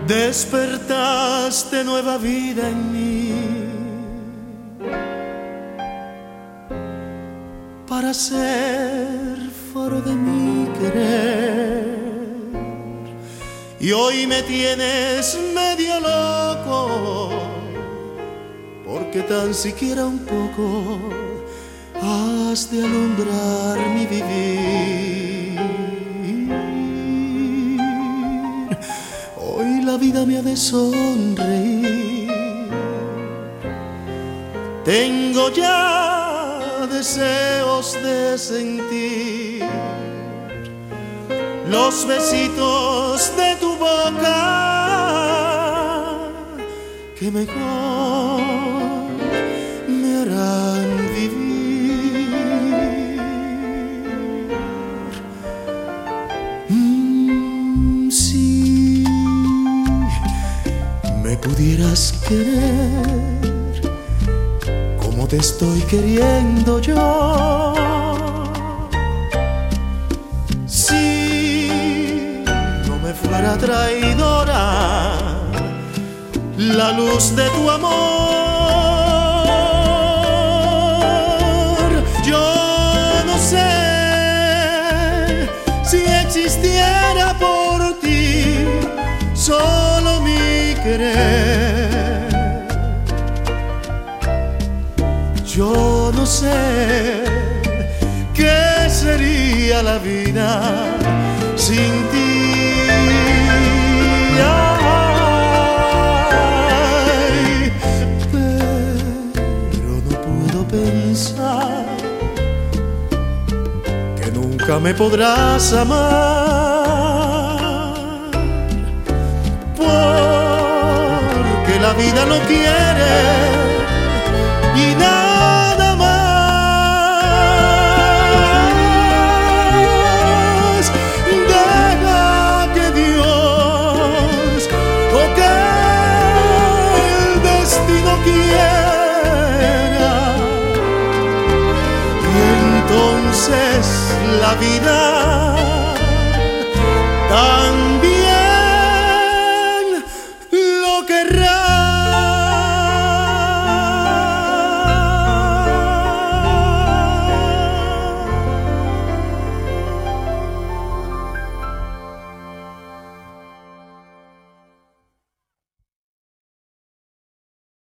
Despertaste nueva vida en mí para ser foro de mi querer, y hoy me tienes medio loco porque tan siquiera un poco has de alumbrar mi vivir. Hoy la vida me ha de sonreír. Tengo ya deseos de sentir los besitos de tu boca que mejor me harán vivir. Si me pudieras querer como te estoy queriendo yo, si no me fuera traidora la luz de tu amor, yo no sé si existiera por ti solo mi querer. Yo no sé qué sería la vida sin ti. Ay, pero no puedo pensar que nunca me podrás amar, porque la vida no quiere y nada más. Deja que Dios o que el destino quiera, y entonces la vida tan